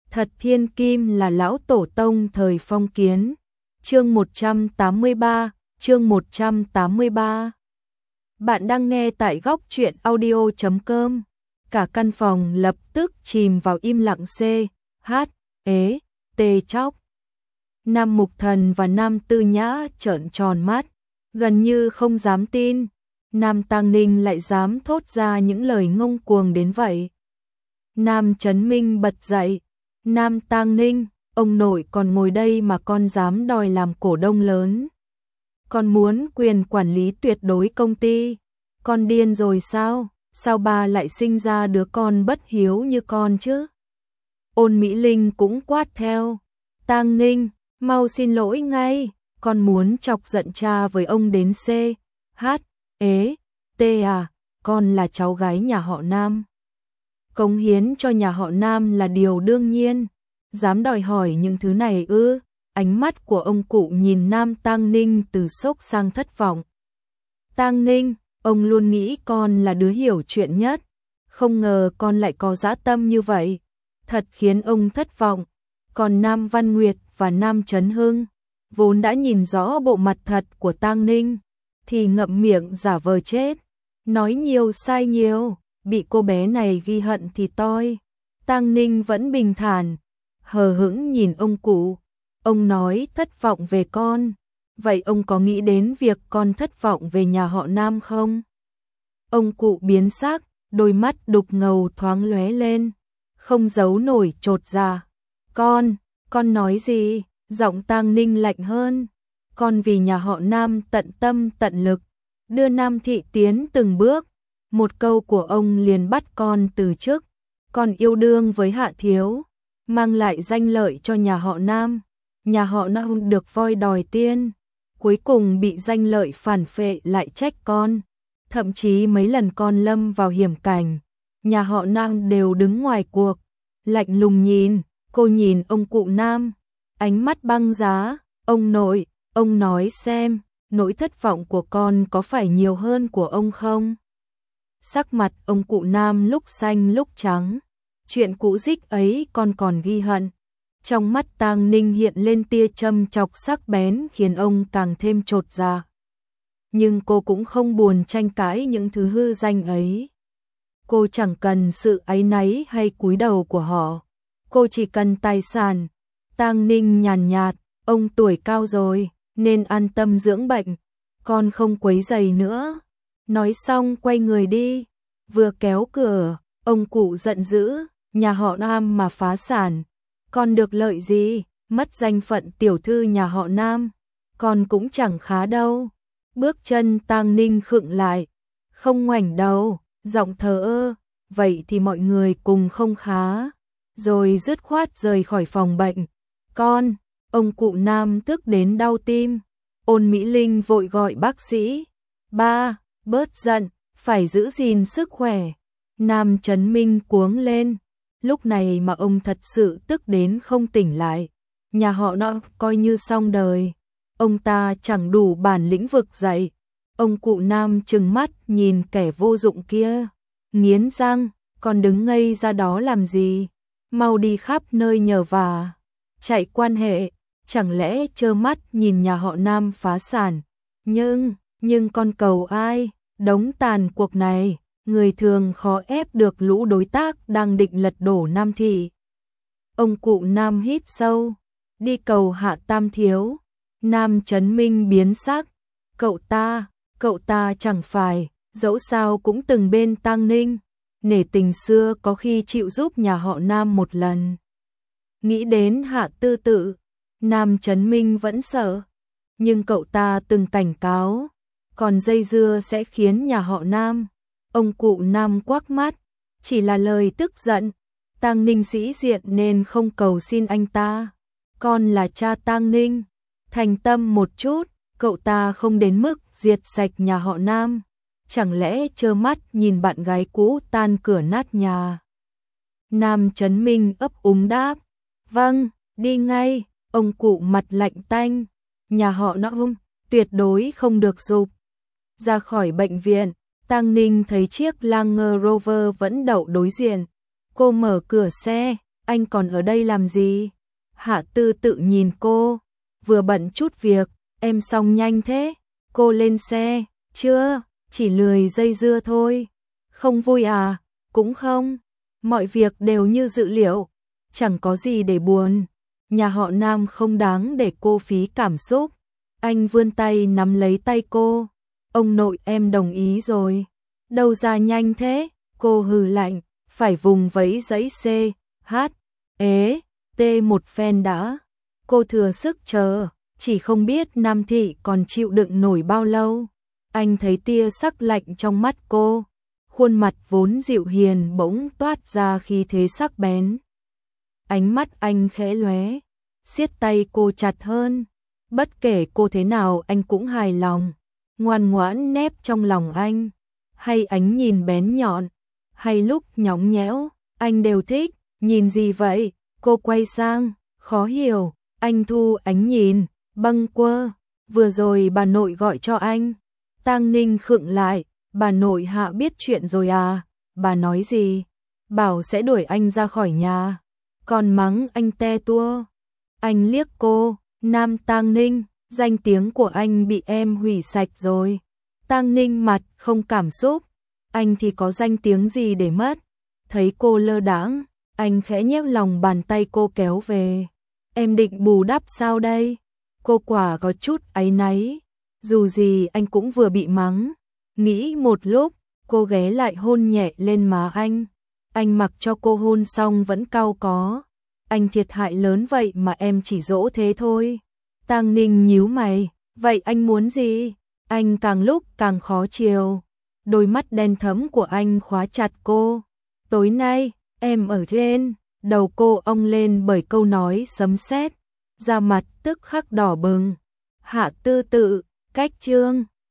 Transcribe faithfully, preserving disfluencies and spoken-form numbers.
Thật thiên kim là lão tổ tông thời phong kiến. Chương một trăm tám mươi ba, chương một trăm tám mươi ba. Bạn đang nghe tại góc truyện audio chấm com. Cả căn phòng lập tức chìm vào im lặng c, h, ế, tê chóc. Nam Mục Thần và Nam Tư Nhã trợn tròn mắt, gần như không dám tin, Nam Tang Ninh lại dám thốt ra những lời ngông cuồng đến vậy. Nam Chấn Minh bật dậy, Nam Tang Ninh, ông nội còn ngồi đây mà con dám đòi làm cổ đông lớn. Con muốn quyền quản lý tuyệt đối công ty, con điên rồi sao? Sao ba lại sinh ra đứa con bất hiếu như con chứ? Ôn Mỹ Linh cũng quát theo, Tang Ninh, mau xin lỗi ngay, con muốn chọc giận cha với ông đến c, h, ế, t à, con là cháu gái nhà họ Nam. Cống hiến cho nhà họ Nam là điều đương nhiên, dám đòi hỏi những thứ này ư? Ánh mắt của ông cụ nhìn Nam Tang Ninh từ sốc sang thất vọng. Tang Ninh, ông luôn nghĩ con là đứa hiểu chuyện nhất, không ngờ con lại có dã tâm như vậy, thật khiến ông thất vọng. Còn Nam Văn Nguyệt và Nam Chấn Hưng, vốn đã nhìn rõ bộ mặt thật của Tang Ninh, thì ngậm miệng giả vờ chết, nói nhiều sai nhiều, bị cô bé này ghi hận thì toi. Tang Ninh vẫn bình thản, hờ hững nhìn ông cụ. Ông nói thất vọng về con, vậy ông có nghĩ đến việc con thất vọng về nhà họ Nam không? Ông cụ biến sắc, đôi mắt đục ngầu thoáng lóe lên, không giấu nổi chột dạ. Con, con nói gì? Giọng Tang Ninh lạnh hơn. Con vì nhà họ Nam tận tâm tận lực, đưa Nam thị tiến từng bước. Một câu của ông liền bắt con từ chức. Con yêu đương với Hạ Thiếu, mang lại danh lợi cho nhà họ Nam. Nhà họ Nam được voi đòi tiên, cuối cùng bị danh lợi phản phệ lại trách con. Thậm chí mấy lần con lâm vào hiểm cảnh, nhà họ Nam đều đứng ngoài cuộc, lạnh lùng nhìn. Cô nhìn ông cụ Nam, ánh mắt băng giá. Ông nội, ông nói xem, nỗi thất vọng của con có phải nhiều hơn của ông không? Sắc mặt ông cụ Nam lúc xanh lúc trắng. Chuyện cũ dích ấy con còn ghi hận. Trong mắt Tang Ninh hiện lên tia châm chọc sắc bén khiến ông càng thêm chột dạ. Nhưng cô cũng không buồn tranh cãi những thứ hư danh ấy. Cô chẳng cần sự áy náy hay cúi đầu của họ. Cô chỉ cần tài sản. Tang Ninh nhàn nhạt, ông tuổi cao rồi, nên an tâm dưỡng bệnh. Con không quấy rầy nữa. Nói xong quay người đi. Vừa kéo cửa, ông cụ giận dữ, nhà họ Nam mà phá sản. Con được lợi gì, mất danh phận tiểu thư nhà họ Nam. Con cũng chẳng khá đâu. Bước chân Tang Ninh khựng lại, không ngoảnh đầu, giọng thờ ơ, vậy thì mọi người cùng không khá. Rồi dứt khoát rời khỏi phòng bệnh. Con, ông cụ Nam tức đến đau tim. Ôn Mỹ Linh vội gọi bác sĩ. Ba, bớt giận, phải giữ gìn sức khỏe. Nam Chấn Minh cuống lên. Lúc này mà ông thật sự tức đến không tỉnh lại. Nhà họ nó coi như xong đời. Ông ta chẳng đủ bản lĩnh vực dậy. Ông cụ Nam trừng mắt nhìn kẻ vô dụng kia, nghiến răng, còn đứng ngây ra đó làm gì? Mau đi khắp nơi nhờ vả, chạy quan hệ, chẳng lẽ trơ mắt nhìn nhà họ Nam phá sản? Nhưng, nhưng con cầu ai? Đống tàn cuộc này, người thường khó ép được lũ đối tác đang định lật đổ Nam thị. Ông cụ Nam hít sâu, đi cầu Hạ Tam Thiếu. Nam Chấn Minh biến sắc, cậu ta, cậu ta chẳng phải, dẫu sao cũng từng bên Tang Ninh. Nể tình xưa có khi chịu giúp nhà họ Nam một lần. Nghĩ đến Hạ Tư Tự, Nam Chấn Minh vẫn sợ. Nhưng cậu ta từng cảnh cáo, còn dây dưa sẽ khiến nhà họ Nam. Ông cụ Nam quắc mắt, chỉ là lời tức giận. Tang Ninh sĩ diện nên không cầu xin anh ta. Con là cha Tang Ninh, thành tâm một chút, cậu ta không đến mức diệt sạch nhà họ Nam. Chẳng lẽ trơ mắt nhìn bạn gái cũ tan cửa nát nhà? Nam Chấn Minh ấp úng đáp, vâng, đi ngay. Ông cụ mặt lạnh tanh, nhà họ Nam tuyệt đối không được dục. Ra khỏi bệnh viện, Tang Ninh thấy chiếc Land Rover vẫn đậu đối diện. Cô mở cửa xe, anh còn ở đây làm gì? Hạ Tư Tự nhìn cô, vừa bận chút việc, em xong nhanh thế. Cô lên xe, chưa, chỉ lười dây dưa thôi. Không vui à? Cũng không. Mọi việc đều như dự liệu, chẳng có gì để buồn. Nhà họ Nam không đáng để cô phí cảm xúc. Anh vươn tay nắm lấy tay cô. Ông nội em đồng ý rồi. Đâu ra nhanh thế? Cô hừ lạnh, phải vùng vẫy giấy C, H, ế, T một phen đã. Cô thừa sức chờ, chỉ không biết Nam Thị còn chịu đựng nổi bao lâu. Anh thấy tia sắc lạnh trong mắt cô, khuôn mặt vốn dịu hiền bỗng toát ra khí thế sắc bén. Ánh mắt anh khẽ lóe, siết tay cô chặt hơn. Bất kể cô thế nào anh cũng hài lòng, ngoan ngoãn nép trong lòng anh. Hay ánh nhìn bén nhọn, hay lúc nhõng nhẽo, anh đều thích. Nhìn gì vậy? Cô quay sang, khó hiểu. Anh thu ánh nhìn, bâng quơ. Vừa rồi bà nội gọi cho anh. Tang Ninh khựng lại, bà nội Hạ biết chuyện rồi à? Bà nói gì? Bảo sẽ đuổi anh ra khỏi nhà, còn mắng anh te tua. Anh liếc cô, Nam Tang Ninh, danh tiếng của anh bị em hủy sạch rồi. Tang Ninh mặt không cảm xúc, anh thì có danh tiếng gì để mất. Thấy cô lơ đãng, anh khẽ nhếch lòng bàn tay cô kéo về. Em định bù đắp sao đây? Cô quả có chút áy náy, dù gì anh cũng vừa bị mắng. Nghĩ một lúc, cô ghé lại hôn nhẹ lên má anh. Anh mặc cho cô hôn xong vẫn cau có. Anh thiệt hại lớn vậy mà em chỉ dỗ thế thôi. Tang Ninh nhíu mày, vậy anh muốn gì? Anh càng lúc càng khó chiều. Đôi mắt đen thẫm của anh khóa chặt cô. Tối nay, em ở trên. Đầu cô ong lên bởi câu nói sấm sét, da mặt tức khắc đỏ bừng. Hạ Tư Tự, cách chương